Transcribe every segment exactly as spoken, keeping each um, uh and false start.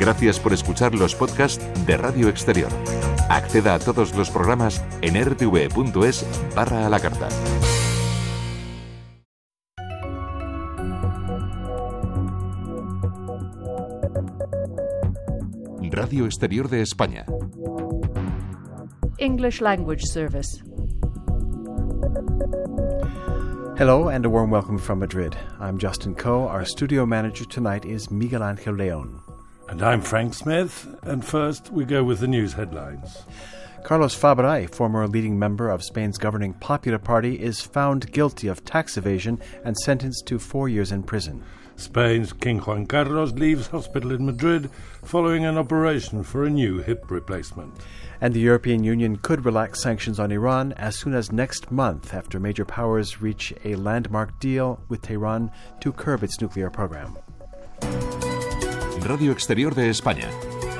Gracias por escuchar los podcasts de Radio Exterior. Acceda a todos los programas en r t v punto es barra a la carta. Radio Exterior de España. English Language Service. Hello and a warm welcome from Madrid. I'm Justin Coe. Our studio manager tonight is Miguel Angel Leon. And I'm Frank Smith. And first, we go with the news headlines. Carlos Fabra, a former leading member of Spain's governing Popular Party, is found guilty of tax evasion and sentenced to four years in prison. Spain's King Juan Carlos leaves hospital in Madrid following an operation for a new hip replacement. And the European Union could relax sanctions on Iran as soon as next month after major powers reach a landmark deal with Tehran to curb its nuclear program. Radio Exterior de España.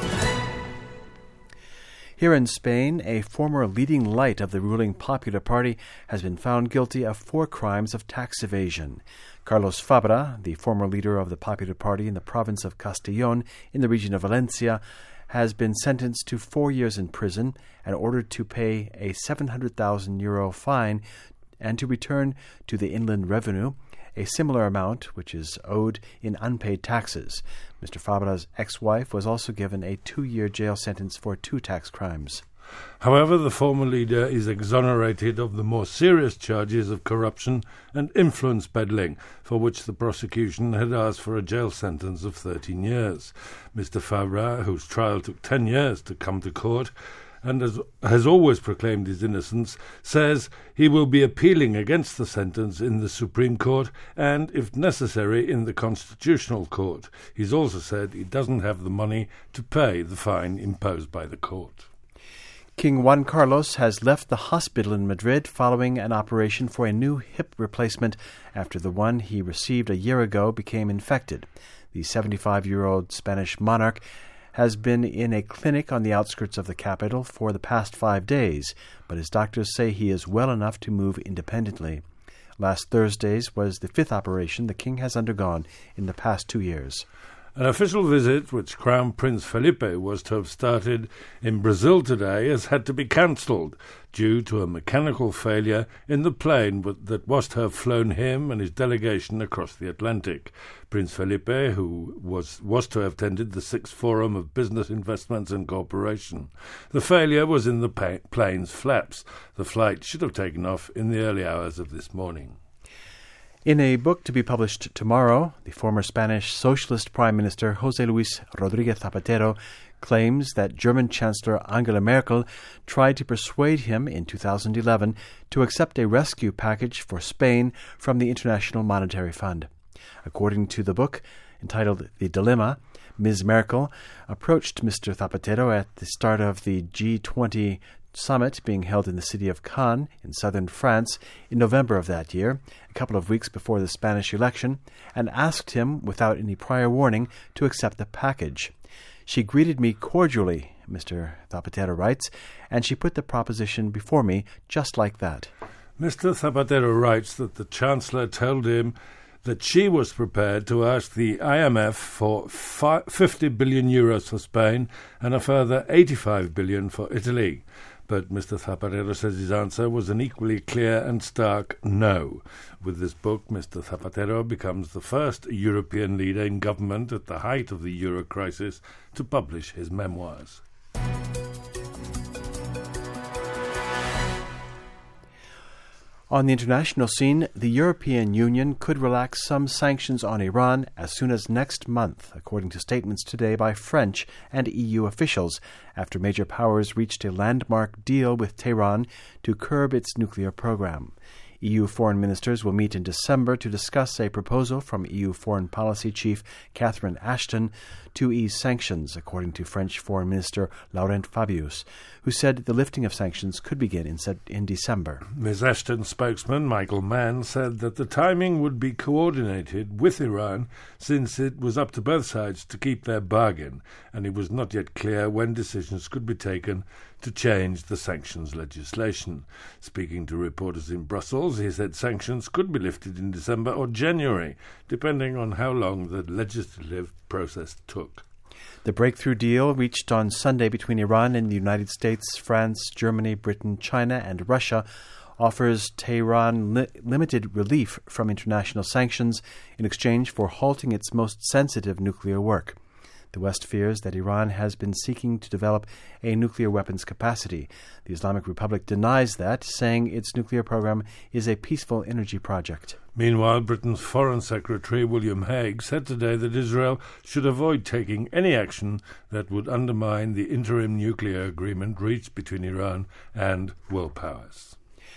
Here in Spain, a former leading light of the ruling Popular Party has been found guilty of four crimes of tax evasion. Carlos Fabra, the former leader of the Popular Party in the province of Castellón in the region of Valencia, has been sentenced to four years in prison and ordered to pay a seven hundred thousand euro fine and to return to the Inland Revenue a similar amount which is owed in unpaid taxes. Mister Fabra's ex-wife was also given a two-year jail sentence for two tax crimes. However, the former leader is exonerated of the more serious charges of corruption and influence peddling, for which the prosecution had asked for a jail sentence of thirteen years. Mister Fabra, whose trial took ten years to come to court, and has, has always proclaimed his innocence, says he will be appealing against the sentence in the Supreme Court and, if necessary, in the Constitutional Court. He's also said he doesn't have the money to pay the fine imposed by the court. King Juan Carlos has left the hospital in Madrid following an operation for a new hip replacement after the one he received a year ago became infected. The seventy-five-year-old Spanish monarch has been in a clinic on the outskirts of the capital for the past five days, but his doctors say he is well enough to move independently. Last Thursday's was the fifth operation the king has undergone in the past two years. An official visit which Crown Prince Felipe was to have started in Brazil today has had to be cancelled due to a mechanical failure in the plane that was to have flown him and his delegation across the Atlantic. Prince Felipe, who was, was to have attended the sixth Forum of Business Investments and Cooperation. The failure was in the pa- plane's flaps. The flight should have taken off in the early hours of this morning. In a book to be published tomorrow, the former Spanish Socialist Prime Minister José Luis Rodríguez Zapatero claims that German Chancellor Angela Merkel tried to persuade him in two thousand eleven to accept a rescue package for Spain from the International Monetary Fund. According to the book, entitled The Dilemma, Miz Merkel approached Mister Zapatero at the start of the G twenty summit being held in the city of Cannes in southern France in November of that year, a couple of weeks before the Spanish election, and asked him, without any prior warning, to accept the package. She greeted me cordially, Mister Zapatero writes, and she put the proposition before me just like that. Mister Zapatero writes that the Chancellor told him that she was prepared to ask the I M F for fifty billion euros for Spain and a further eighty-five billion for Italy. But Mister Zapatero says his answer was an equally clear and stark no. With this book, Mister Zapatero becomes the first European leader in government at the height of the euro crisis to publish his memoirs. On the international scene, the European Union could relax some sanctions on Iran as soon as next month, according to statements today by French and E U officials, after major powers reached a landmark deal with Tehran to curb its nuclear program. E U foreign ministers will meet in December to discuss a proposal from E U Foreign Policy Chief Catherine Ashton to ease sanctions, according to French Foreign Minister Laurent Fabius, who said the lifting of sanctions could begin in, in December. Miz Ashton's spokesman, Michael Mann, said that the timing would be coordinated with Iran since it was up to both sides to keep their bargain, and it was not yet clear when decisions could be taken to change the sanctions legislation. Speaking to reporters in Brussels, he said sanctions could be lifted in December or January, depending on how long the legislative process took. The breakthrough deal reached on Sunday between Iran and the United States, France, Germany, Britain, China, and Russia offers Tehran li- limited relief from international sanctions in exchange for halting its most sensitive nuclear work. The West fears that Iran has been seeking to develop a nuclear weapons capacity. The Islamic Republic denies that, saying its nuclear program is a peaceful energy project. Meanwhile, Britain's Foreign Secretary William Hague said today that Israel should avoid taking any action that would undermine the interim nuclear agreement reached between Iran and world powers.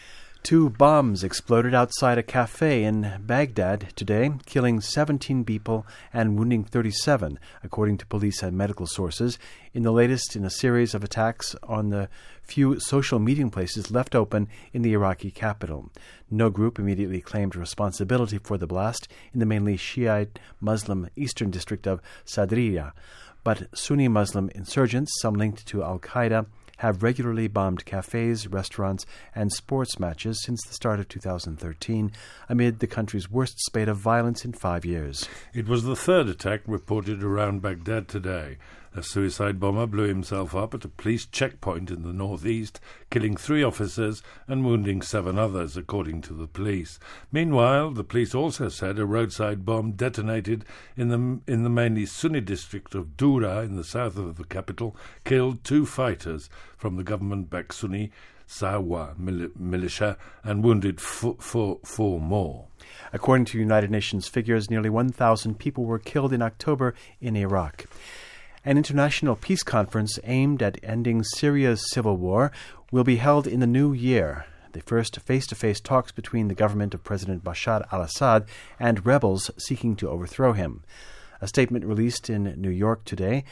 Two bombs exploded outside a cafe in Baghdad today, killing seventeen people and wounding thirty-seven, according to police and medical sources, in the latest in a series of attacks on the few social meeting places left open in the Iraqi capital. No group immediately claimed responsibility for the blast in the mainly Shiite Muslim eastern district of Sadriya, but Sunni Muslim insurgents, some linked to al-Qaeda, have regularly bombed cafes, restaurants, and sports matches since the start of two thousand thirteen, amid the country's worst spate of violence in five years. It was the third attack reported around Baghdad today. A suicide bomber blew himself up at a police checkpoint in the northeast, killing three officers and wounding seven others, according to the police. Meanwhile, the police also said a roadside bomb detonated in the in the mainly Sunni district of Dura in the south of the capital, killed two fighters from the government-backed Sunni Sawa mil- militia and wounded f- four, four more. According to United Nations figures, nearly one thousand people were killed in October in Iraq. An international peace conference aimed at ending Syria's civil war will be held in the new year. The first face-to-face talks between the government of President Bashar al-Assad and rebels seeking to overthrow him. A statement released in New York today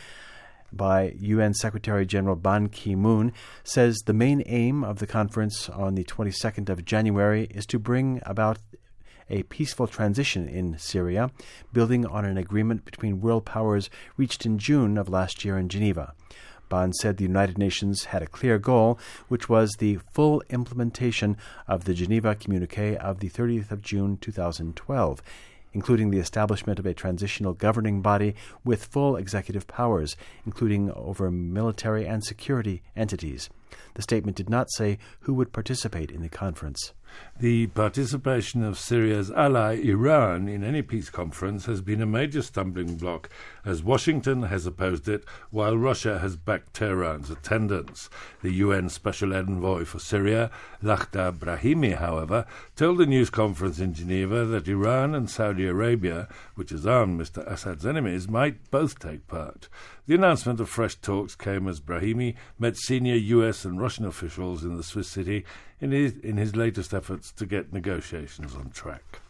by U N Secretary-General Ban Ki-moon says the main aim of the conference on the twenty-second of January is to bring about a peaceful transition in Syria, building on an agreement between world powers reached in June of last year in Geneva. Ban said the United Nations had a clear goal, which was the full implementation of the Geneva Communiqué of the thirtieth of June two thousand twelve, including the establishment of a transitional governing body with full executive powers, including over military and security entities. The statement did not say who would participate in the conference. The participation of Syria's ally Iran in any peace conference has been a major stumbling block, as Washington has opposed it while Russia has backed Tehran's attendance. The U N Special Envoy for Syria, Lakhdar Brahimi, however, told a news conference in Geneva that Iran and Saudi Arabia, which has armed Mister Assad's enemies, might both take part. The announcement of fresh talks came as Brahimi met senior U S and Russian officials in the Swiss city in his, in his latest efforts to get negotiations on track.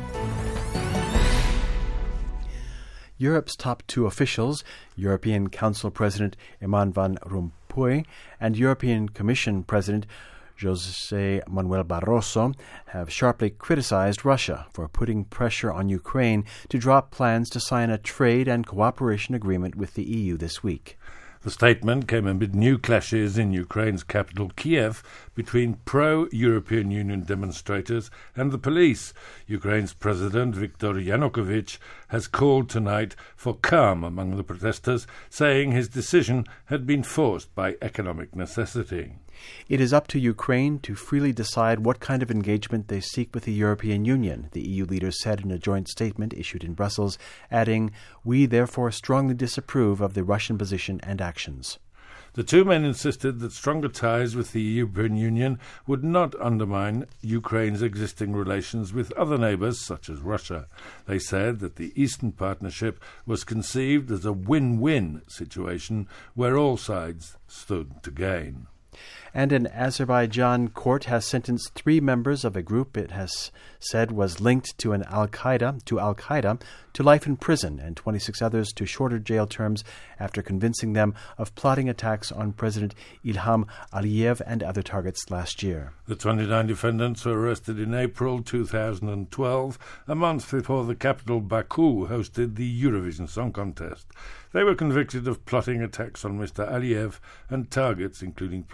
Europe's top two officials, European Council President Herman Van Rompuy and European Commission President José Manuel Barroso, have sharply criticized Russia for putting pressure on Ukraine to drop plans to sign a trade and cooperation agreement with the E U this week. The statement came amid new clashes in Ukraine's capital, Kiev, between pro-European Union demonstrators and the police. Ukraine's President Viktor Yanukovych has called tonight for calm among the protesters, saying his decision had been forced by economic necessity. It is up to Ukraine to freely decide what kind of engagement they seek with the European Union, the E U leaders said in a joint statement issued in Brussels, adding, "We therefore strongly disapprove of the Russian position and actions." The two men insisted that stronger ties with the European Union would not undermine Ukraine's existing relations with other neighbours, such as Russia. They said that the Eastern Partnership was conceived as a win-win situation where all sides stood to gain. And an Azerbaijan court has sentenced three members of a group it has said was linked to an Al-Qaeda to Al-Qaeda to life in prison and twenty-six others to shorter jail terms after convincing them of plotting attacks on President Ilham Aliyev and other targets last year. The twenty-nine defendants were arrested in April two thousand twelve, a month before the capital Baku hosted the Eurovision Song Contest. They were convicted of plotting attacks on Mister Aliyev and targets including police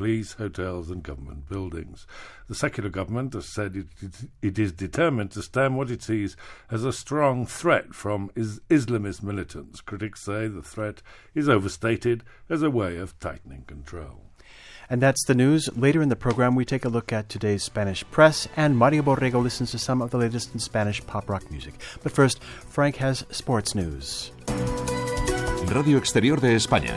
police, hotels and government buildings. The secular government has said it, it, it is determined to stem what it sees as a strong threat from is, Islamist militants. Critics say the threat is overstated as a way of tightening control. And that's the news. Later in the program, we take a look at today's Spanish press, and Mario Borrego listens to some of the latest in Spanish pop rock music. But first, Frank has sports news. Radio Exterior de España.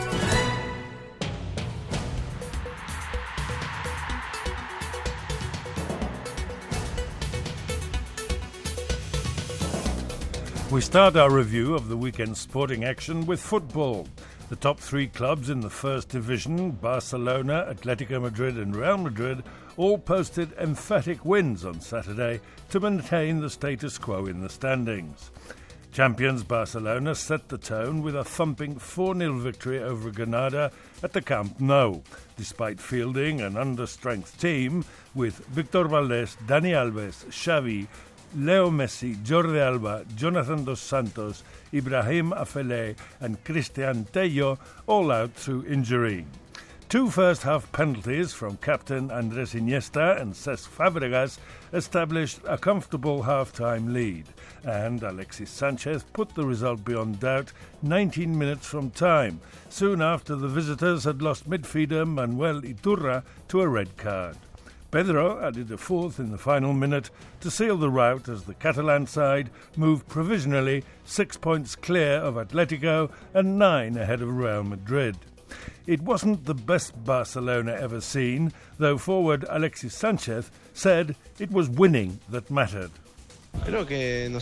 We start our review of the weekend's sporting action with football. The top three clubs in the first division, Barcelona, Atletico Madrid and Real Madrid, all posted emphatic wins on Saturday to maintain the status quo in the standings. Champions Barcelona set the tone with a thumping four nil victory over Granada at the Camp Nou, despite fielding an under-strength team with Victor Valdés, Dani Alves, Xavi, Leo Messi, Jordi Alba, Jonathan Dos Santos, Ibrahim Afellay and Cristian Tello all out through injury. Two first-half penalties from captain Andrés Iniesta and Cesc Fabregas established a comfortable half-time lead, and Alexis Sanchez put the result beyond doubt nineteen minutes from time, soon after the visitors had lost midfielder Manuel Iturra to a red card. Pedro added a fourth in the final minute to seal the rout as the Catalan side moved provisionally six points clear of Atletico and nine ahead of Real Madrid. It wasn't the best Barcelona ever seen, though forward Alexis Sanchez said it was winning that mattered. I don't think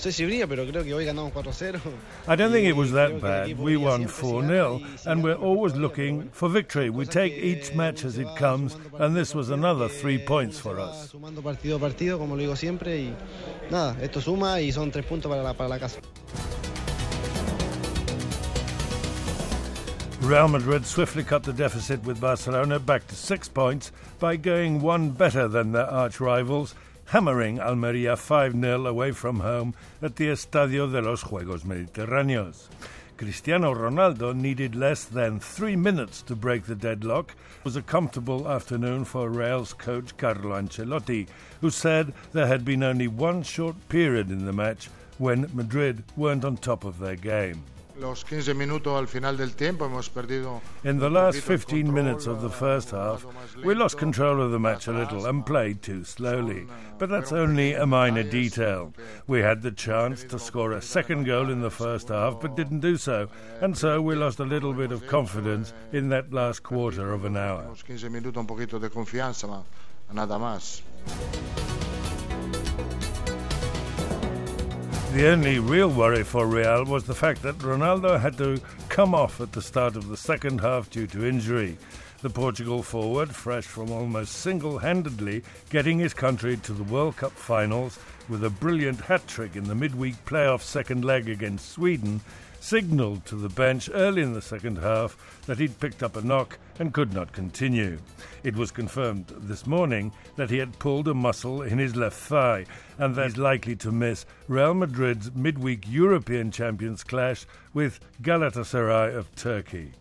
it was that bad. We won four nil, and we're always looking for victory. We take each match as it comes, and this was another three points for us. Real Madrid swiftly cut the deficit with Barcelona back to six points by going one better than their arch-rivals, hammering Almería five nil away from home at the Estadio de los Juegos Mediterráneos. Cristiano Ronaldo needed less than three minutes to break the deadlock. It was a comfortable afternoon for Real's coach Carlo Ancelotti, who said there had been only one short period in the match when Madrid weren't on top of their game. In the last fifteen minutes of the first half, we lost control of the match a little and played too slowly. But that's only a minor detail. We had the chance to score a second goal in the first half, but didn't do so. And so we lost a little bit of confidence in that last quarter of an hour. The only real worry for Real was the fact that Ronaldo had to come off at the start of the second half due to injury. The Portugal forward, fresh from almost single-handedly getting his country to the World Cup finals with a brilliant hat-trick in the midweek playoff second leg against Sweden, signalled to the bench early in the second half that he'd picked up a knock and could not continue. It was confirmed this morning that he had pulled a muscle in his left thigh and that he's likely to miss Real Madrid's midweek European Champions clash with Galatasaray of Turkey.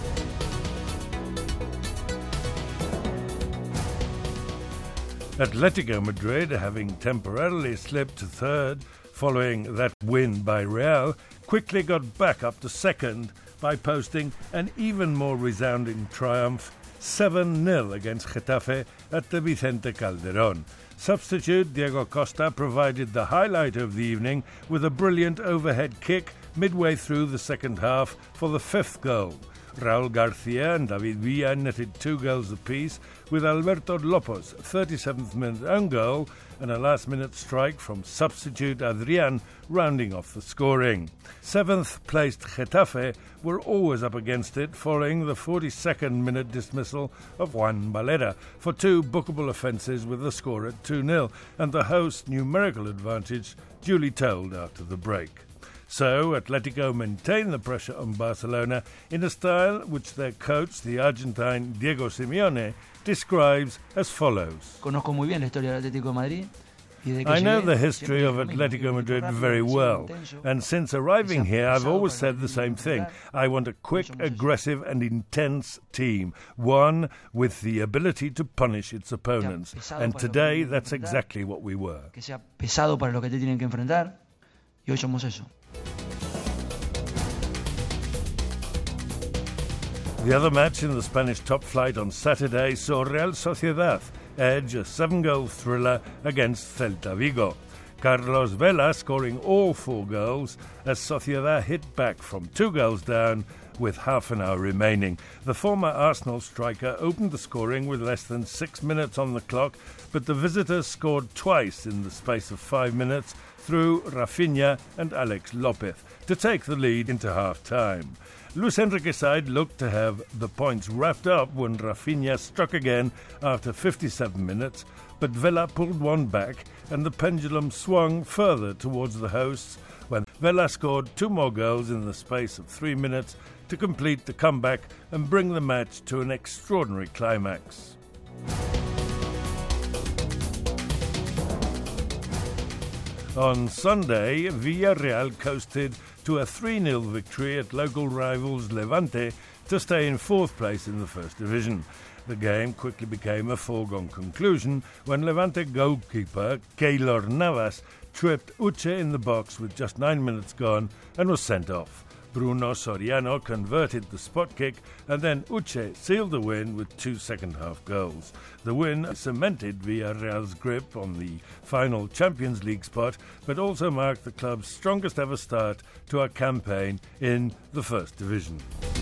Atletico Madrid, having temporarily slipped to third following that win by Real, quickly got back up to second by posting an even more resounding triumph, seven nil against Getafe at the Vicente Calderón. Substitute Diego Costa provided the highlight of the evening with a brilliant overhead kick midway through the second half for the fifth goal. Raúl García and David Villa netted two goals apiece, with Alberto Lopez' thirty-seventh minute own goal and a last-minute strike from substitute Adrian rounding off the scoring. Seventh-placed Getafe were always up against it following the forty-second minute dismissal of Juan Valera for two bookable offences with the score at two nil and the host's numerical advantage duly told after the break. So, Atletico maintained the pressure on Barcelona in a style which their coach, the Argentine Diego Simeone, describes as follows. Conozco muy bien la historia del Atlético de Madrid. I know the history of Atletico Madrid very well, and since arriving here I've always said the same thing. I want a quick, aggressive and intense team, one with the ability to punish its opponents, and today that's exactly what we were. Que sea pesado para lo que te tienen que enfrentar, y hoy somos eso. The other match in the Spanish top flight on Saturday saw Real Sociedad edge a seven-goal thriller against Celta Vigo. Carlos Vela scoring all four goals as Sociedad hit back from two goals down with half an hour remaining. The former Arsenal striker opened the scoring with less than six minutes on the clock, but the visitors scored twice in the space of five minutes through Rafinha and Alex Lopez to take the lead into half-time. Luis Enrique's side looked to have the points wrapped up when Rafinha struck again after fifty-seven minutes, but Vela pulled one back and the pendulum swung further towards the hosts when Vela scored two more goals in the space of three minutes to complete the comeback and bring the match to an extraordinary climax. On Sunday, Villarreal coasted to a three nil victory at local rivals Levante to stay in fourth place in the First Division. The game quickly became a foregone conclusion when Levante goalkeeper Keylor Navas tripped Uche in the box with just nine minutes gone and was sent off. Bruno Soriano converted the spot kick and then Uche sealed the win with two second-half goals. The win cemented Villarreal's grip on the final Champions League spot, but also marked the club's strongest ever start to a campaign in the First Division.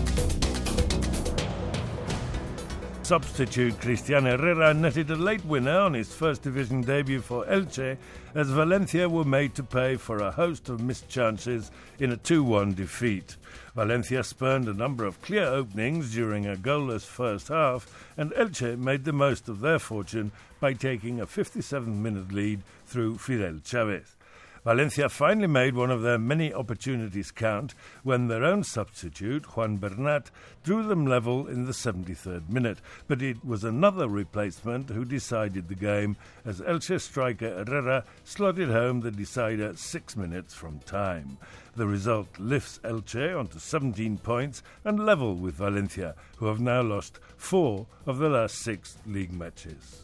Substitute Cristian Herrera netted a late winner on his First Division debut for Elche as Valencia were made to pay for a host of missed chances in a two one defeat. Valencia spurned a number of clear openings during a goalless first half, and Elche made the most of their fortune by taking a fifty-seven minute lead through Fidel Chavez. Valencia finally made one of their many opportunities count when their own substitute, Juan Bernat, drew them level in the seventy-third minute, but it was another replacement who decided the game as Elche striker Herrera slotted home the decider six minutes from time. The result lifts Elche onto seventeen points and level with Valencia, who have now lost four of the last six league matches.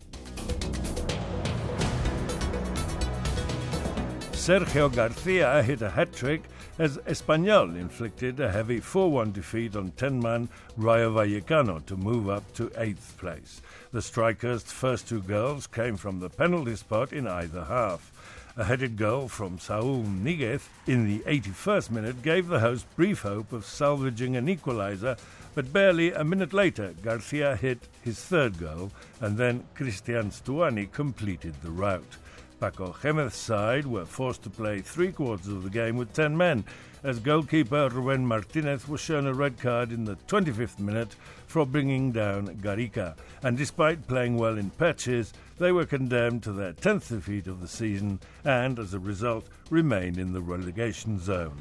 Sergio Garcia hit a hat-trick as Espanyol inflicted a heavy four one defeat on ten-man Rayo Vallecano to move up to eighth place. The striker's first two goals came from the penalty spot in either half. A headed goal from Saúl Níguez in the eighty-first minute gave the host brief hope of salvaging an equaliser, but barely a minute later Garcia hit his third goal and then Cristian Stuani completed the rout. Paco Gémez's side were forced to play three-quarters of the game with ten men, as goalkeeper Rubén Martínez was shown a red card in the twenty-fifth minute for bringing down Garica, and despite playing well in patches, they were condemned to their tenth defeat of the season and, as a result, remain in the relegation zone.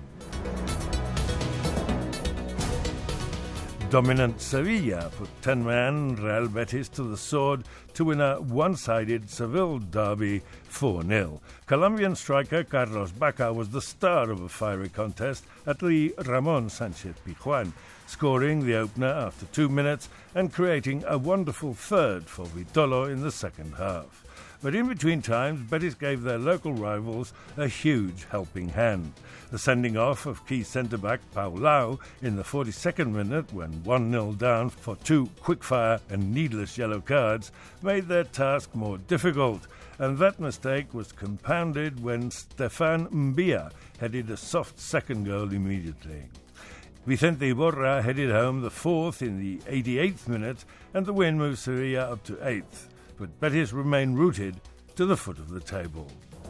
Dominant Sevilla put ten-man Real Betis to the sword to win a one-sided Seville derby four nil. Colombian striker Carlos Bacca was the star of a fiery contest at the Ramón Sánchez Pizjuán, scoring the opener after two minutes and creating a wonderful third for Vitolo in the second half. But in between times, Betis gave their local rivals a huge helping hand. The sending off of key centre-back Paulao in the forty-second minute, when one nil down for two quick-fire and needless yellow cards, made their task more difficult, and that mistake was compounded when Stefan Mbia headed a soft second goal immediately. Vicente Iborra headed home the fourth in the eighty-eighth minute, and the win moved Sevilla up to eighth. But Betis remain rooted to the foot of the table.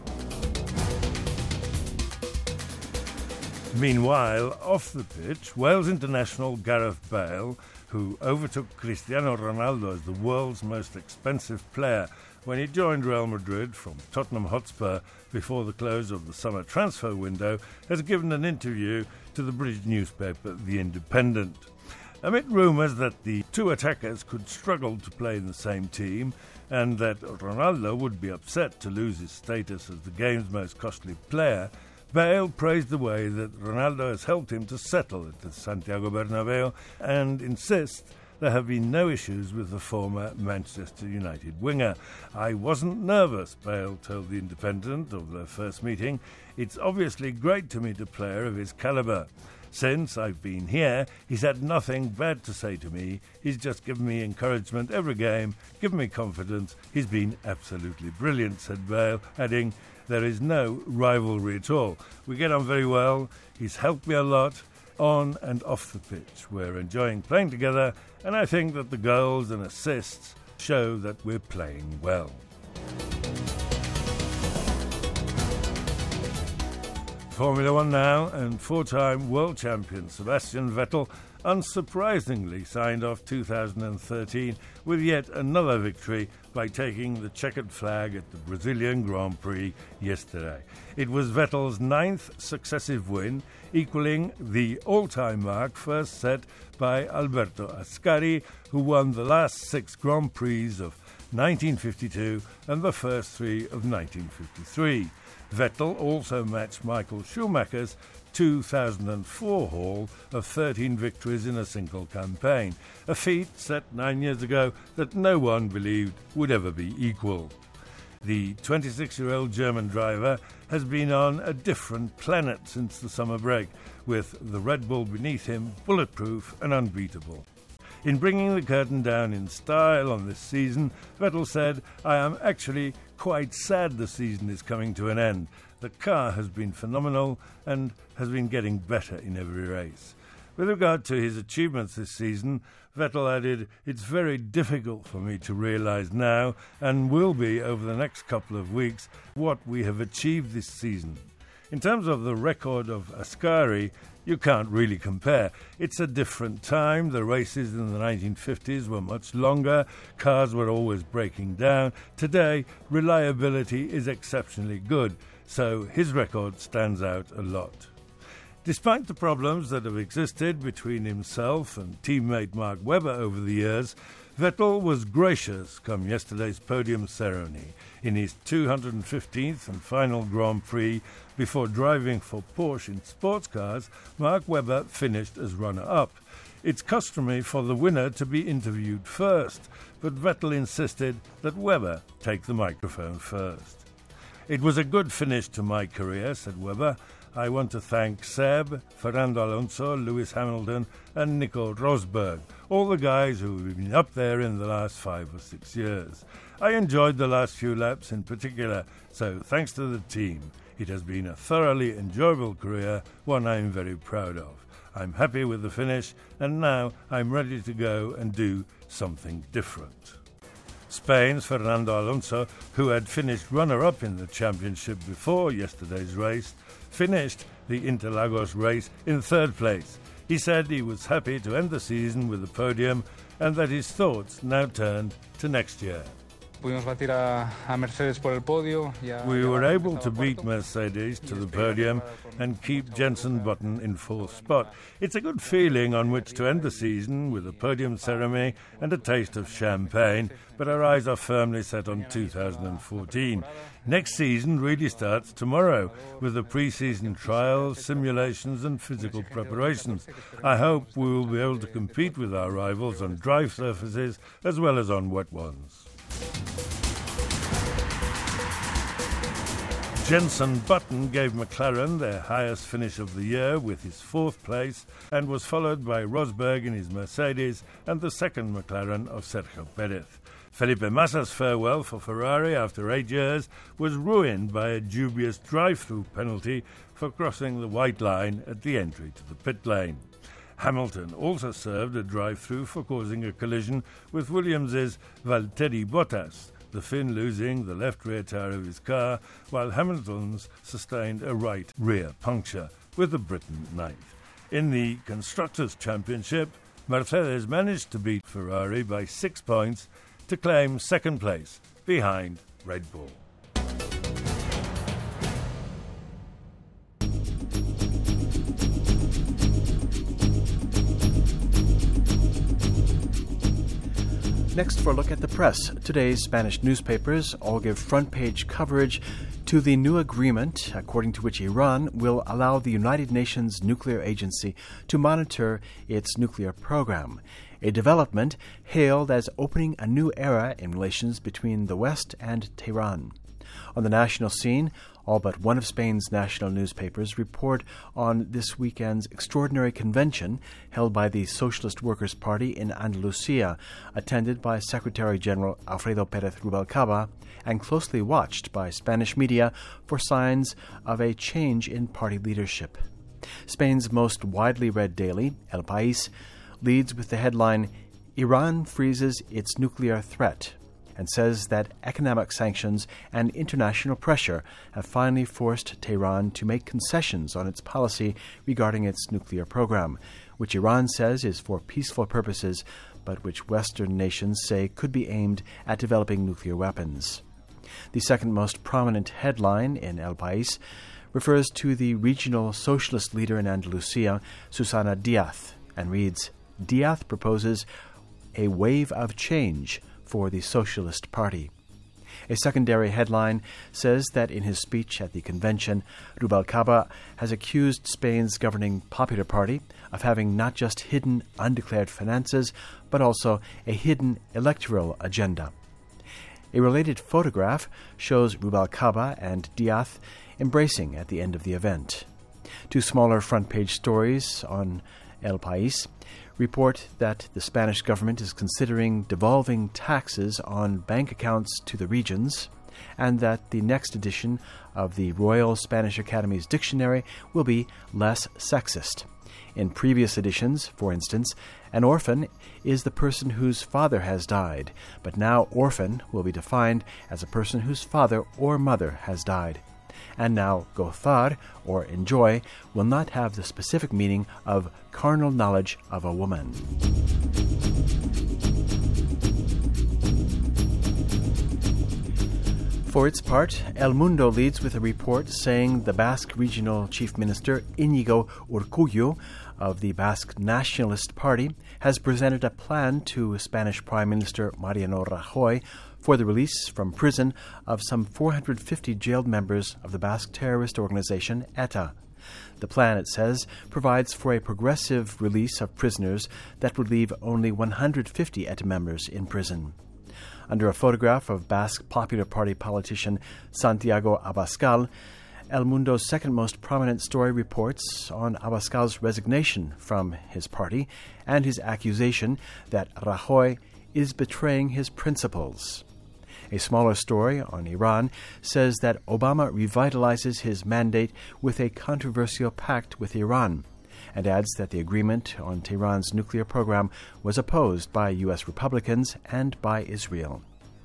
Meanwhile, off the pitch, Wales international Gareth Bale, who overtook Cristiano Ronaldo as the world's most expensive player when he joined Real Madrid from Tottenham Hotspur before the close of the summer transfer window, has given an interview to the British newspaper The Independent. Amid rumours that the two attackers could struggle to play in the same team and that Ronaldo would be upset to lose his status as the game's most costly player, Bale praised the way that Ronaldo has helped him to settle at the Santiago Bernabeu and insists there have been no issues with the former Manchester United winger. "I wasn't nervous," Bale told The Independent of their first meeting. "It's obviously great to meet a player of his calibre. Since I've been here, he's had nothing bad to say to me. He's just given me encouragement every game, given me confidence. He's been absolutely brilliant," said Bale, adding, "There is no rivalry at all. We get on very well. He's helped me a lot, on and off the pitch. We're enjoying playing together, and I think that the goals and assists show that we're playing well." Formula One now, and four-time world champion Sebastian Vettel unsurprisingly signed off two thousand thirteen with yet another victory by taking the checkered flag at the Brazilian Grand Prix yesterday. It was Vettel's ninth successive win, equaling the all-time mark first set by Alberto Ascari, who won the last six Grand Prix of nineteen fifty-two and the first three of nineteen fifty-three. Vettel also matched Michael Schumacher's two thousand four haul of thirteen victories in a single campaign, a feat set nine years ago that no one believed would ever be equal. The twenty-six-year-old German driver has been on a different planet since the summer break, with the Red Bull beneath him bulletproof and unbeatable. In bringing the curtain down in style on this season, Vettel said, "I am actually quite sad the season is coming to an end. The car has been phenomenal and has been getting better in every race." With regard to his achievements this season, Vettel added, "It's very difficult for me to realise now, and will be over the next couple of weeks, what we have achieved this season. In terms of the record of Ascari, you can't really compare. It's a different time. The races in the nineteen fifties were much longer. Cars were always breaking down. Today, reliability is exceptionally good, so his record stands out a lot." Despite the problems that have existed between himself and teammate Mark Webber over the years, Vettel was gracious come yesterday's podium ceremony. In his two hundred fifteenth and final Grand Prix, before driving for Porsche in sports cars, Mark Webber finished as runner-up. It's customary for the winner to be interviewed first, but Vettel insisted that Webber take the microphone first. "It was a good finish to my career," said Webber. "I want to thank Seb, Fernando Alonso, Lewis Hamilton and Nico Rosberg, all the guys who have been up there in the last five or six years. I enjoyed the last few laps in particular, so thanks to the team. It has been a thoroughly enjoyable career, one I'm very proud of. I'm happy with the finish, and now I'm ready to go and do something different." Spain's Fernando Alonso, who had finished runner-up in the championship before yesterday's race, finished the Interlagos race in third place. He said he was happy to end the season with a podium and that his thoughts now turned to next year. We were able to beat Mercedes to the podium and keep Jenson Button in fourth spot. It's a good feeling on which to end the season with a podium ceremony and a taste of champagne, but our eyes are firmly set on two thousand fourteen. Next season really starts tomorrow with the pre-season trials, simulations and physical preparations. I hope we will be able to compete with our rivals on dry surfaces as well as on wet ones. Jenson Button gave McLaren their highest finish of the year with his fourth place and was followed by Rosberg in his Mercedes and the second McLaren of Sergio Perez. Felipe Massa's farewell for Ferrari after eight years was ruined by a dubious drive-through penalty for crossing the white line at the entry to the pit lane. Hamilton also served a drive-through for causing a collision with Williams' Valtteri Bottas, the Finn losing the left rear tyre of his car, while Hamilton's sustained a right rear puncture, with the Briton ninth. In the Constructors' Championship, Mercedes managed to beat Ferrari by six points to claim second place behind Red Bull. Next, for a look at the press. Today's Spanish newspapers all give front-page coverage to the new agreement, according to which Iran will allow the United Nations Nuclear Agency to monitor its nuclear program, a development hailed as opening a new era in relations between the West and Tehran. On the national scene, all but one of Spain's national newspapers report on this weekend's extraordinary convention held by the Socialist Workers' Party in Andalusia, attended by Secretary-General Alfredo Pérez Rubalcaba and closely watched by Spanish media for signs of a change in party leadership. Spain's most widely read daily, El País, leads with the headline, "Iran freezes its nuclear threat," and says that economic sanctions and international pressure have finally forced Tehran to make concessions on its policy regarding its nuclear program, which Iran says is for peaceful purposes, but which Western nations say could be aimed at developing nuclear weapons. The second most prominent headline in El País refers to the regional socialist leader in Andalusia, Susana Díaz, and reads, "Díaz proposes a wave of change for the Socialist Party." A secondary headline says that in his speech at the convention, Rubalcaba has accused Spain's governing Popular Party of having not just hidden undeclared finances, but also a hidden electoral agenda. A related photograph shows Rubalcaba and Díaz embracing at the end of the event. Two smaller front-page stories on El País report that the Spanish government is considering devolving taxes on bank accounts to the regions, and that the next edition of the Royal Spanish Academy's dictionary will be less sexist. In previous editions, for instance, an orphan is the person whose father has died, but now orphan will be defined as a person whose father or mother has died. And now gozar, or enjoy, will not have the specific meaning of carnal knowledge of a woman. For its part, El Mundo leads with a report saying the Basque Regional Chief Minister Íñigo Urkullu of the Basque Nationalist Party has presented a plan to Spanish Prime Minister Mariano Rajoy for the release from prison of some four hundred fifty jailed members of the Basque terrorist organization ETA. The plan, it says, provides for a progressive release of prisoners that would leave only one hundred fifty ETA members in prison. Under a photograph of Basque Popular Party politician Santiago Abascal, El Mundo's second most prominent story reports on Abascal's resignation from his party and his accusation that Rajoy is betraying his principles. A smaller story on Iran says that Obama revitalizes his mandate with a controversial pact with Iran, and adds that the agreement on Tehran's nuclear program was opposed by U S Republicans and by Israel.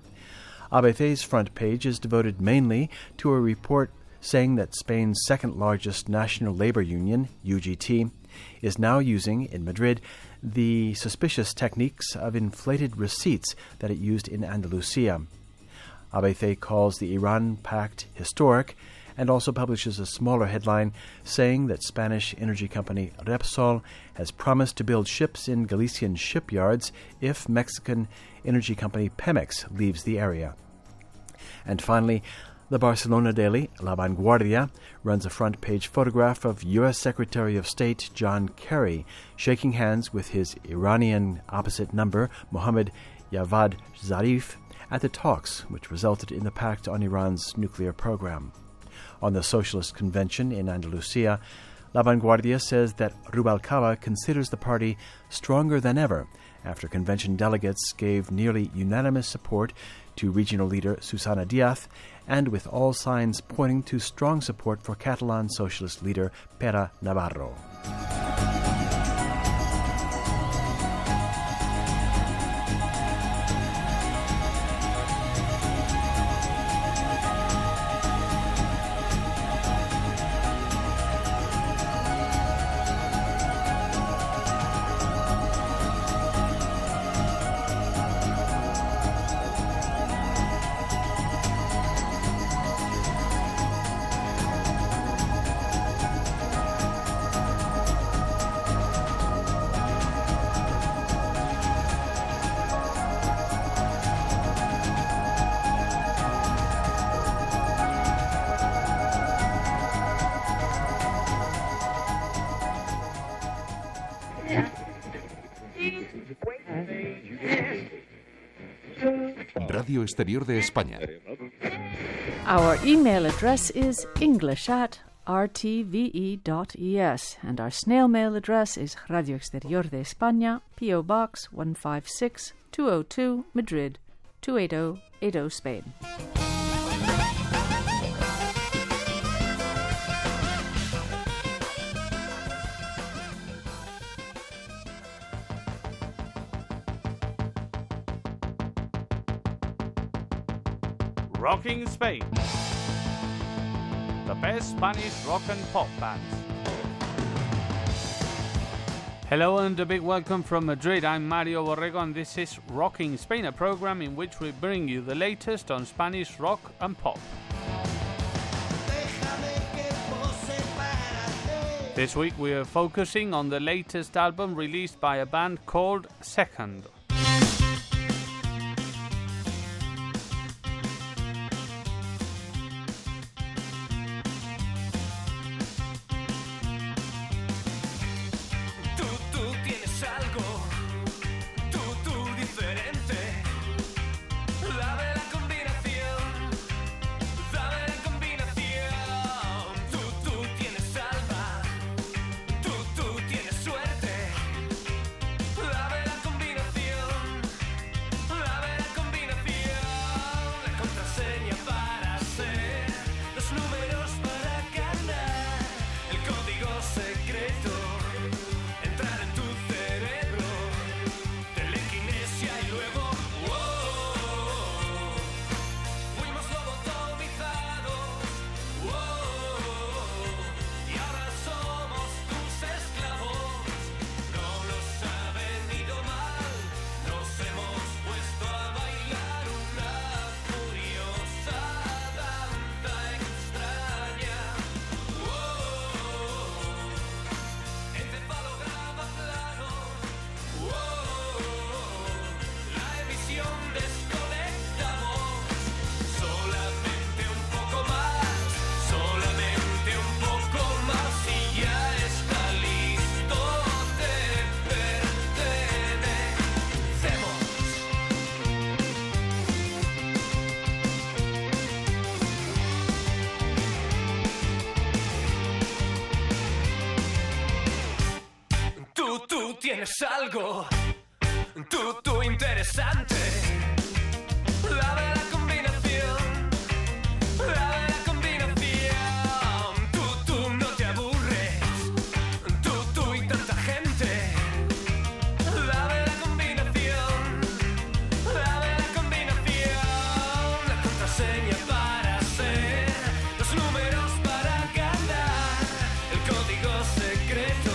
A B C's front page is devoted mainly to a report saying that Spain's second-largest national labor union, U G T, is now using, in Madrid, the suspicious techniques of inflated receipts that it used in Andalusia. A B C calls the Iran pact historic and also publishes a smaller headline saying that Spanish energy company Repsol has promised to build ships in Galician shipyards if Mexican energy company Pemex leaves the area. And finally, the Barcelona daily, La Vanguardia, runs a front-page photograph of U S Secretary of State John Kerry shaking hands with his Iranian opposite number, Mohammad Javad Zarif, at the talks which resulted in the pact on Iran's nuclear program. On the Socialist Convention in Andalusia, La Vanguardia says that Rubalcaba considers the party stronger than ever after convention delegates gave nearly unanimous support to regional leader Susana Díaz, and with all signs pointing to strong support for Catalan socialist leader Pere Navarro. Radio Exterior de España. Our email address is english at r t v e dot e s and our snail mail address is Radio Exterior de España, P O Box one five six, two oh two, Madrid two eight oh eight oh, Spain. Rocking Spain, the best Spanish rock and pop bands. Hello and a big welcome from Madrid. I'm Mario Borrego and this is Rocking Spain, a program in which we bring you the latest on Spanish rock and pop. This week we are focusing on the latest album released by a band called Second. Tienes algo, tú, tú interesante. La de la combinación, la de la combinación. Tú, tú no te aburres, tú, tú y tanta gente. La de la combinación, la de la combinación. La contraseña para hacer los números para ganar el código secreto.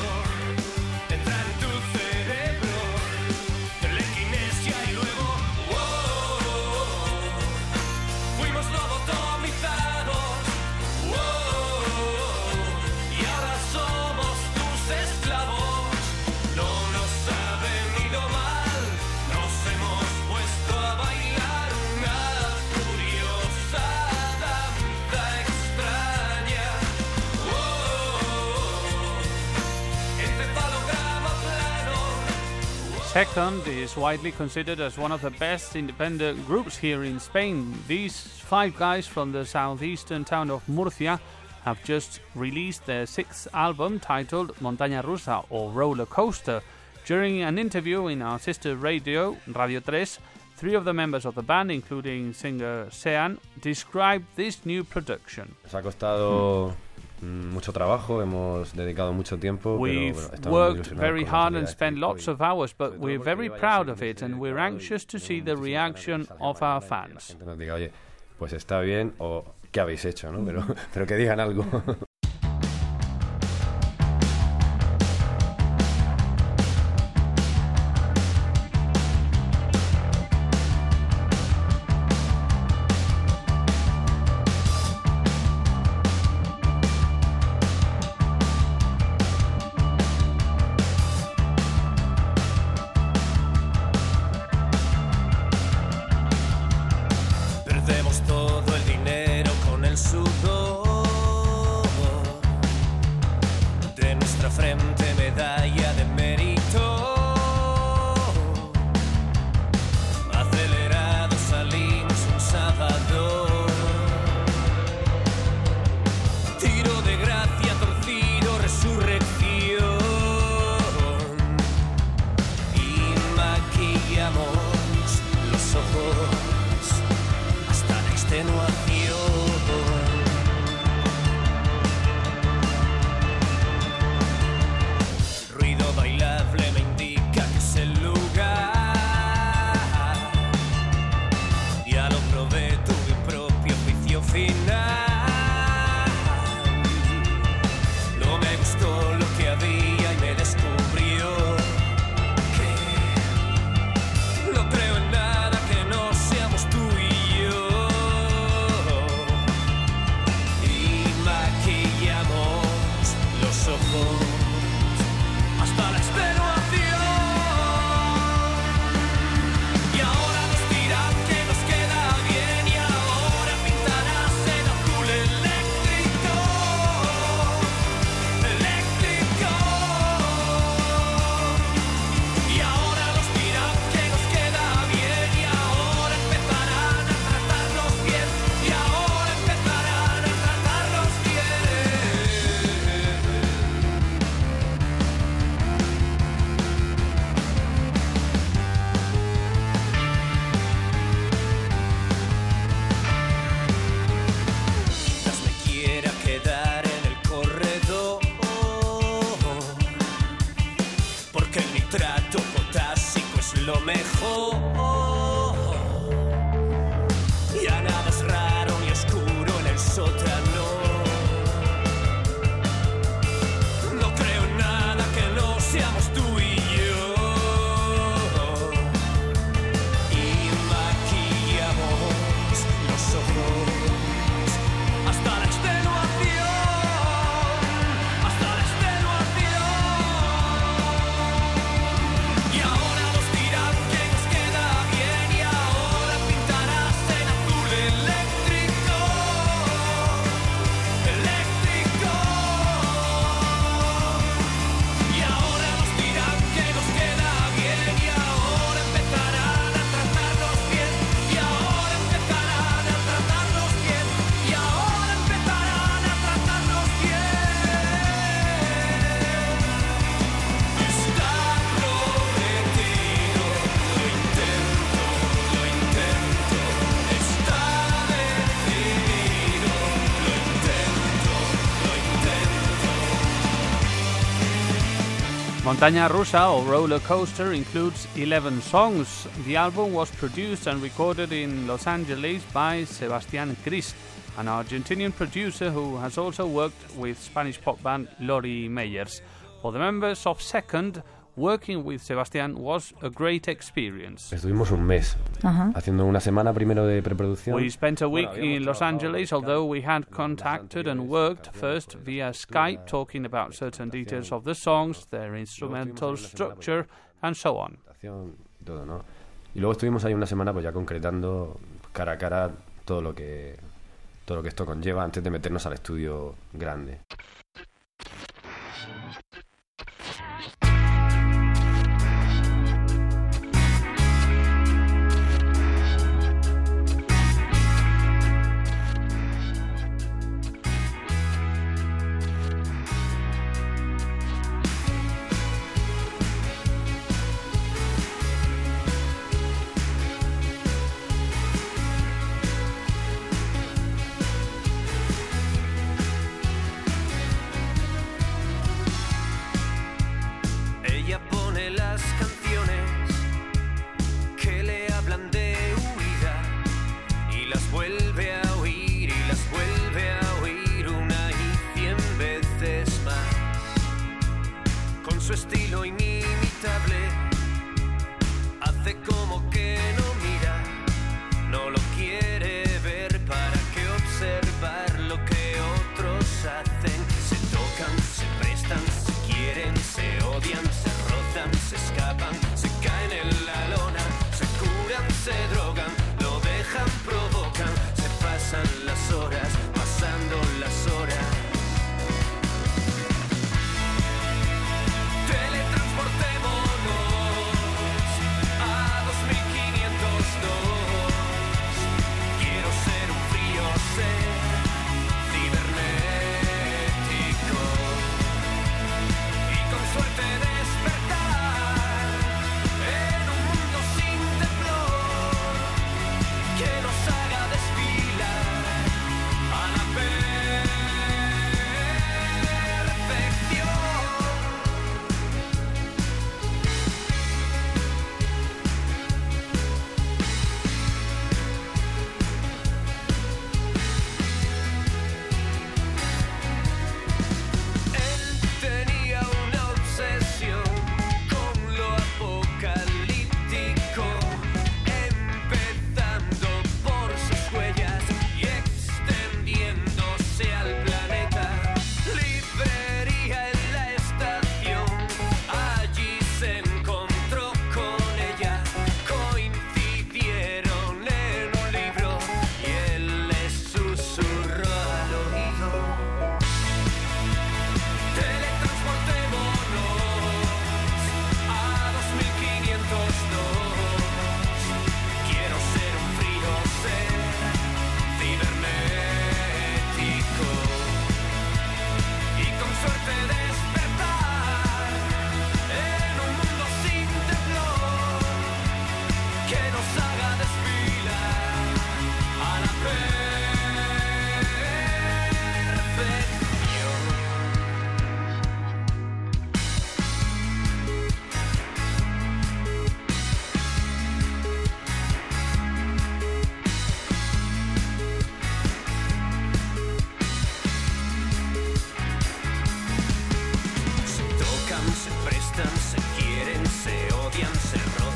Second is widely considered as one of the best independent groups here in Spain. These five guys from the southeastern town of Murcia have just released their sixth album titled Montaña Rusa or Roller Coaster. During an interview in our sister radio, Radio tres, three of the members of the band, including singer Sean, described this new production. Nos ha costado mucho trabajo, hemos dedicado mucho tiempo. We've pero, bueno, worked very hard and spent lots of hours, but we're very proud of it and we're anxious to see the reaction of our fans. Nos diga, oye, pues está bien o ¿qué habéis hecho? ¿No? Pero, pero que digan algo. Perdemos todo el dinero con el sudor. nitrato potásico es lo mejor. Ya nada es raro ni oscuro en el sótano. No creo en nada que no seamos tú y yo. Y maquillamos los ojos hasta la extenuación, hasta la extenuación. Y ahora nos dirán que nos queda bien y ahora pintarás en azul eléctrico, eléctrico. Y ahora nos dirán que nos queda bien y ahora empezarán a tratarnos bien. Y ahora empezarán a tratarnos bien. Y ahora empezarán a tratarnos bien. Está prometido, lo intento, lo intento. Está decidido, lo intento, lo intento. Montaña Rusa or Roller Coaster includes eleven songs. The album was produced and recorded in Los Angeles by Sebastián Cris, an Argentinian producer who has also worked with Spanish pop band Lori Meyers. For the members of Second, working with Sebastián was a great experience. Estuvimos un mes Ajá. haciendo una semana primero de preproducción. We spent a week Bueno, habíamos in Los trabajado Angeles, con although we had los contacted and anteriores worked canciones, first via Skype, talking about certain details of the songs, their instrumental structure, and so on. Y todo, ¿no? Y luego estuvimos ahí una semana pues ya concretando cara a cara todo lo que todo lo que esto conlleva antes de meternos al estudio grande. Ella pone las canciones que le hablan de huida y las vuelve a oír y las vuelve a oír una y cien veces más. Con su estilo inimitable hace como que no mira, no lo quiere ver, para qué observar lo que otros hacen. Se tocan, se prestan, se quieren, se odian, se rozan, se escapan, se caen en la lona, se curan, se drogan, lo dejan, provocan, se pasan las horas, pasando las horas. Teletransportémonos a dos mil quinientos dos. Quiero ser un frío ser cibernético y con suerte despertar en un mundo sin temblor.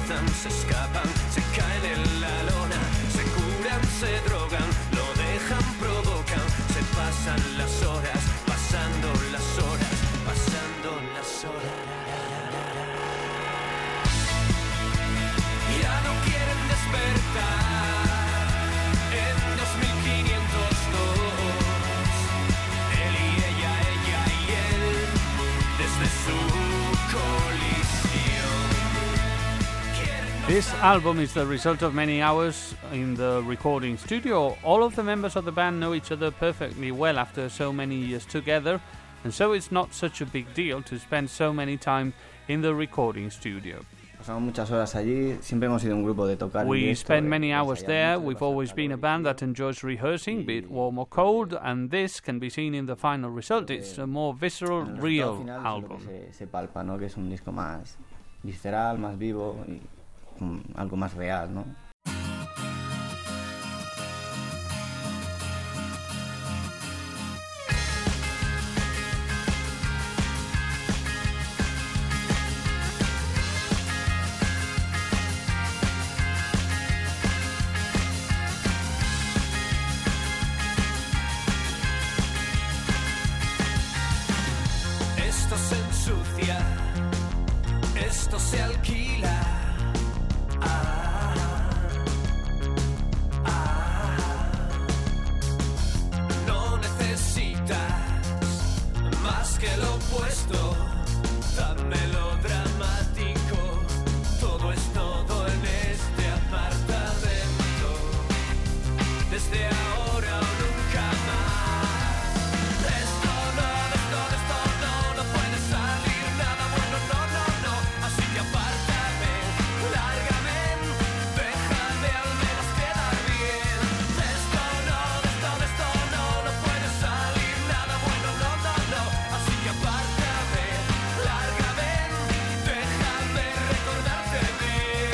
matan, se escapan, se caen en la lona, se curan, se drogan, lo dejan, provocan, se pasan las horas, pasando las horas, pasando las horas. Ya no quieren despertar en dos mil quinientos dos. Él y ella, ella y él, desde su colisión. This album is the result of many hours in the recording studio. All of the members of the band know each other perfectly well after so many years together, and so it's not such a big deal to spend so many time in the recording studio. Pasamos muchas horas allí, siempre hemos sido un grupo de tocar. We spend many hours there. We've always been a band that enjoys rehearsing, be it warm or cold, and this can be seen in the final result. It's a more visceral, real album. Se, se palpa, ¿no? Que es un disco más visceral, más vivo y um, algo más real, ¿no? Esto se ensucia, esto se alquila. Ah, ah. No necesitas más que lo opuesto. Dámelo dramático. Todo es todo en este apartamento. Desde ahora o nunca más. Esto no, esto, esto no, no puede salir nada bueno, no, no, no. Así que apártame, lárgame, déjame al menos quedar bien. Esto no, esto, esto no, no puede salir nada bueno, no, no, no. Así que apártame, lárgame, déjame recordarte bien.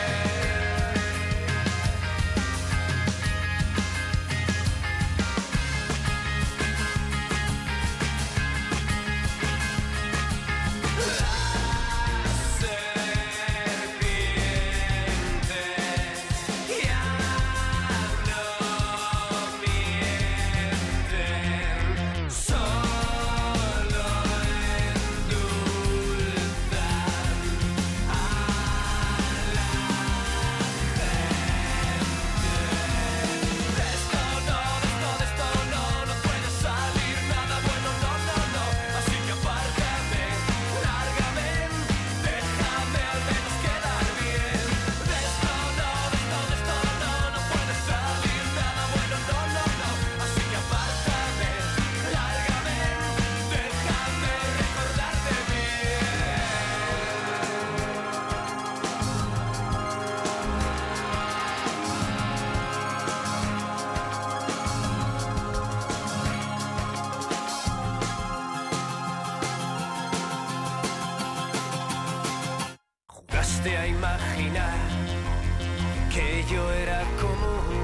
Jugaste a imaginar que yo era común.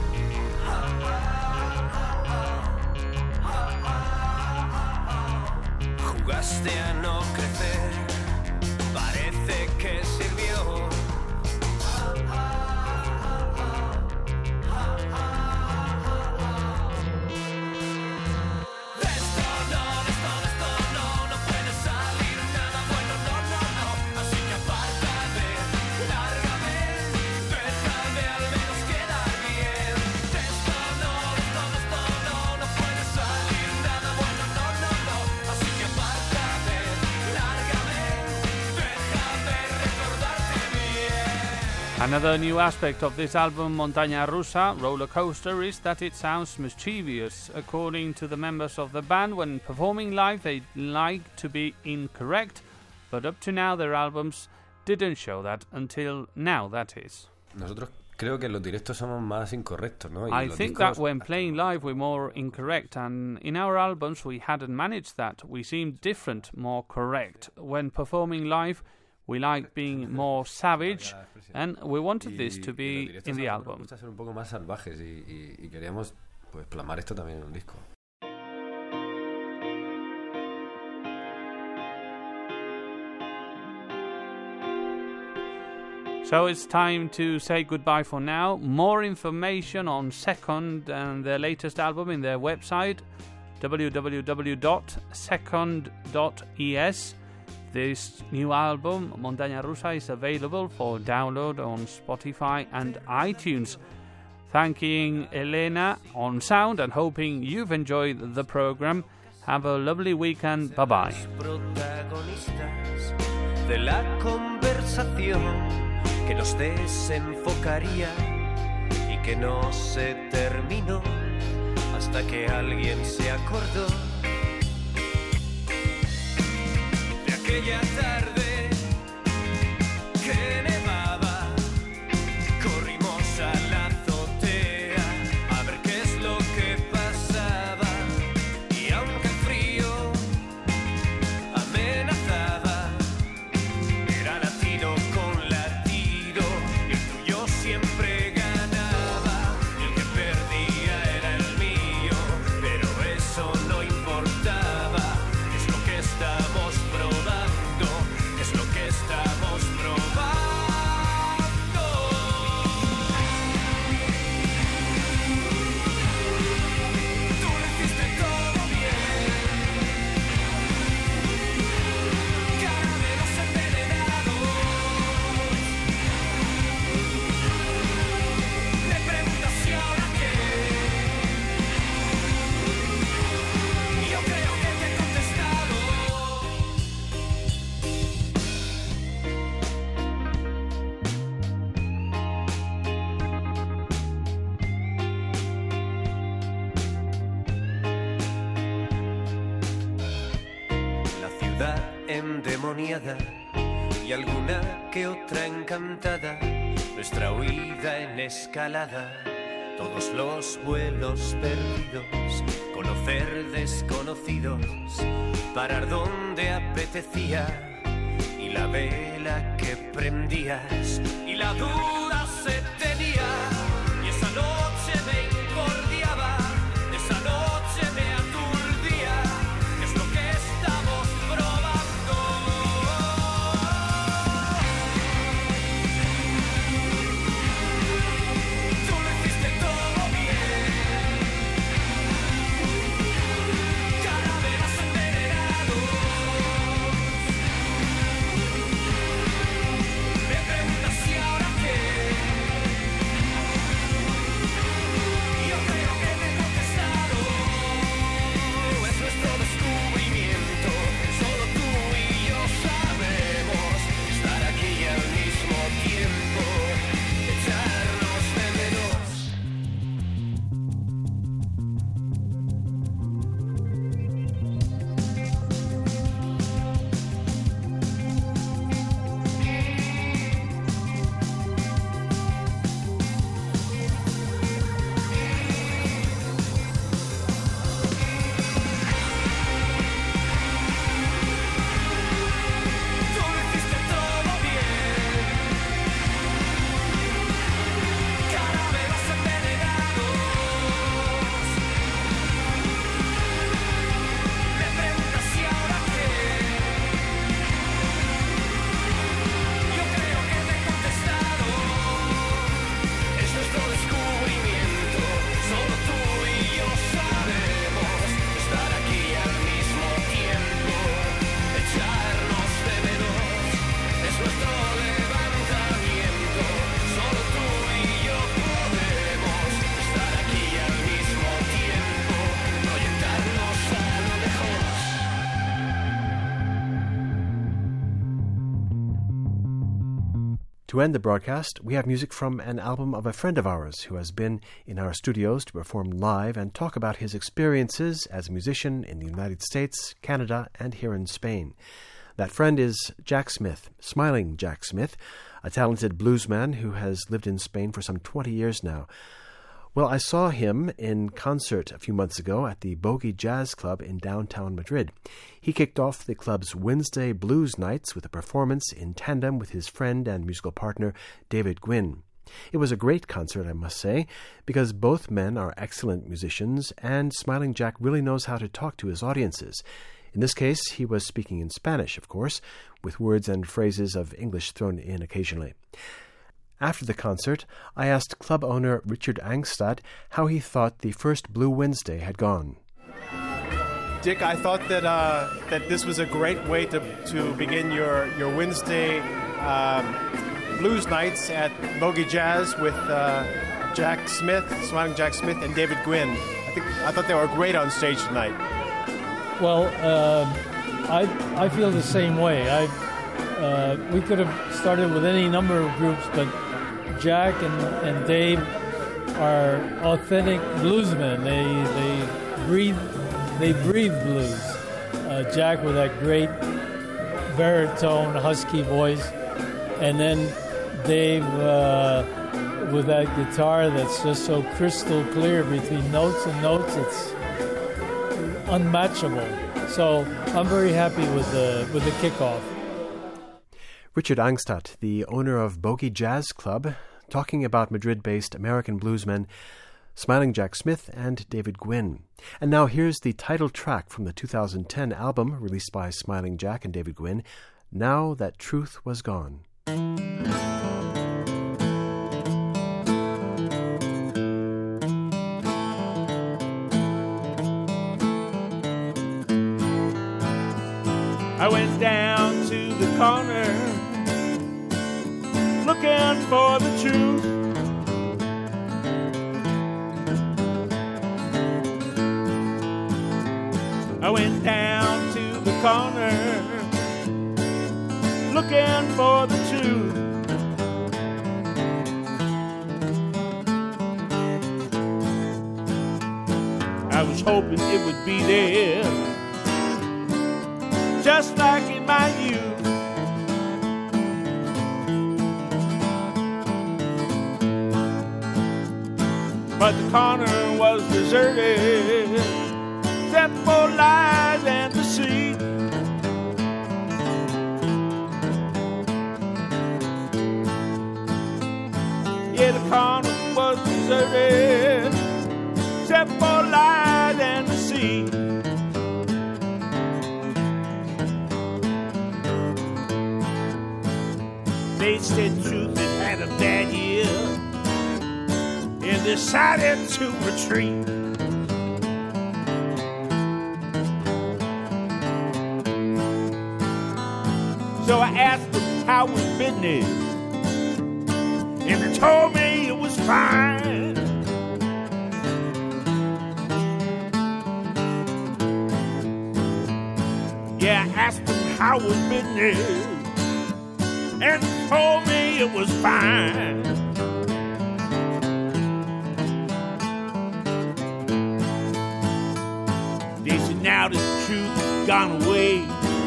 Jugaste a no crecer, parece que sirvió. Esto no, esto, esto no, no puede salir nada bueno, no, no, no. Así que apártame, lárgame, déjame al menos quedar bien. Esto no, esto, esto no, no puede salir nada bueno, no, no, no. Así que apártame, lárgame, déjame recordarte bien. Another new aspect of this album, Montaña Rusa, Roller Coaster, is that it sounds mischievous. According to the members of the band, when performing live, they like to be incorrect, but up to now their albums didn't show that, until now that is. Nosotros creo que en los directos somos más incorrectos, ¿no? Y I los think discos- that when playing live we're more incorrect, and in our albums we hadn't managed that. We seemed different, more correct. When performing live, we like being more savage, and we wanted this to y be los directos in the a nosotros nos album. gusta ser un poco más salvajes y, y, y queríamos pues plasmar esto también en un disco. So it's time to say goodbye for now. More information on Second and their latest album in their website, w w w dot second dot e s. This new album, Montaña Rusa, is available for download on Spotify and iTunes. Thanking Elena on sound and hoping you've enjoyed the program. Have a lovely weekend. Bye-bye. Protagonistas de la conversación que nos desenfocaría y que no se terminó hasta que alguien se acordó de aquella tarde que nevaba. Corrimos a la azotea a ver qué es lo que pasaba, y aunque el frío amenazaba, era latido con latido y el tuyo siempre ganaba y el que perdía era el mío, pero eso no importaba. Es lo que estamos probando, es lo que estamos probando. Tú lo hiciste todo bien, caramelos envenenados. Me preguntas si ahora qué, y yo creo que te he contestado. La ciudad endemoniada y alguna que otra encantada, nuestra huida en escalada, todos los vuelos perdidos, conocer desconocidos, parar donde apetecía, y la vela que prendías, y la duda se tenía, y esa noche me incordiaba, esa noche me aturdía, que es lo que estamos probando. Tú lo hiciste todo bien, caramelos envenenados. Me preguntas si ahora qué, y yo creo que te he contestado. Es nuestro descubrimiento, solo tú y yo sabemos estar aquí y al mismo tiempo echarnos de menos. Tú lo hiciste todo bien, caramelos envenenados. Me preguntas si ahora qué, yo creo que te he contestado. Es nuestro descubrimiento, solo tú y yo sabemos estar aquí y al mismo tiempo echarnos de menos. Es nuestro levantamiento, solo tú y yo podemos estar aquí y al mismo tiempo proyectarnos a lo lejos. To end the broadcast, we have music from an album of a friend of ours who has been in our studios to perform live and talk about his experiences as a musician in the United States, Canada, and here in Spain. That friend is Jack Smith, Smiling Jack Smith, a talented bluesman who has lived in Spain for some twenty years now. Well, I saw him in concert a few months ago at the Bogey Jazz Club in downtown Madrid. He kicked off the club's Wednesday Blues Nights with a performance in tandem with his friend and musical partner David Gwynn. It was a great concert, I must say, because both men are excellent musicians and Smiling Jack really knows how to talk to his audiences. In this case, he was speaking in Spanish, of course, with words and phrases of English thrown in occasionally. After the concert, I asked club owner Richard Angstad how he thought the first Blue Wednesday had gone. Dick, I thought that uh, that this was a great way to, to begin your, your Wednesday um, blues nights at Bogey Jazz with uh, Jack Smith, Smiling Jack Smith, and David Gwynn. I think I thought they were great on stage tonight. Well, uh, I I feel the same way. I uh, we could have started with any number of groups, but Jack and, and Dave are authentic bluesmen. They they breathe they breathe blues. Uh, Jack with that great baritone, husky voice, and then Dave uh, with that guitar that's just so crystal clear between notes and notes. It's unmatchable. So I'm very happy with the with the kickoff. Richard Angstad, the owner of Bogey Jazz Club, talking about Madrid-based American bluesmen Smiling Jack Smith and David Gwynn. And now here's the title track from the two thousand ten album released by Smiling Jack and David Gwynn, Now That Truth Was Gone. I went down to the corner looking for the truth. I went down to the corner looking for the truth. I was hoping it would be there, just like in my youth. But the corner was deserted, except for lies and deceit. Yeah, the corner was deserted, except for lies and deceit. They said truth had had a bad year and decided to retreat. So I asked them how was business, and they told me it was fine. Yeah, I asked them how was business, and told me it was fine. They said now the truth has gone away,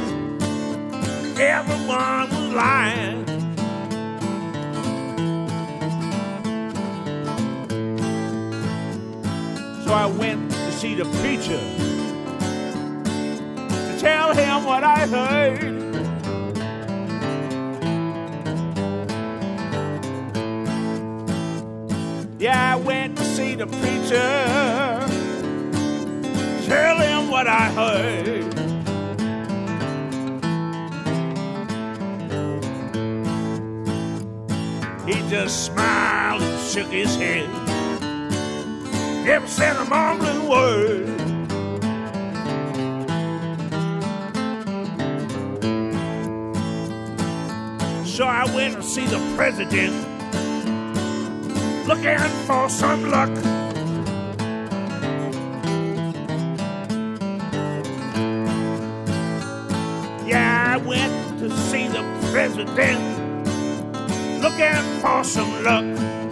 everyone was lying. So I went to see the preacher to tell him what I heard. Yeah, I went to see the preacher, tell him what I heard. He just smiled and shook his head, never said a mumbling word. So I went to see the president, looking for some luck. Yeah, I went to see the president, looking for some luck.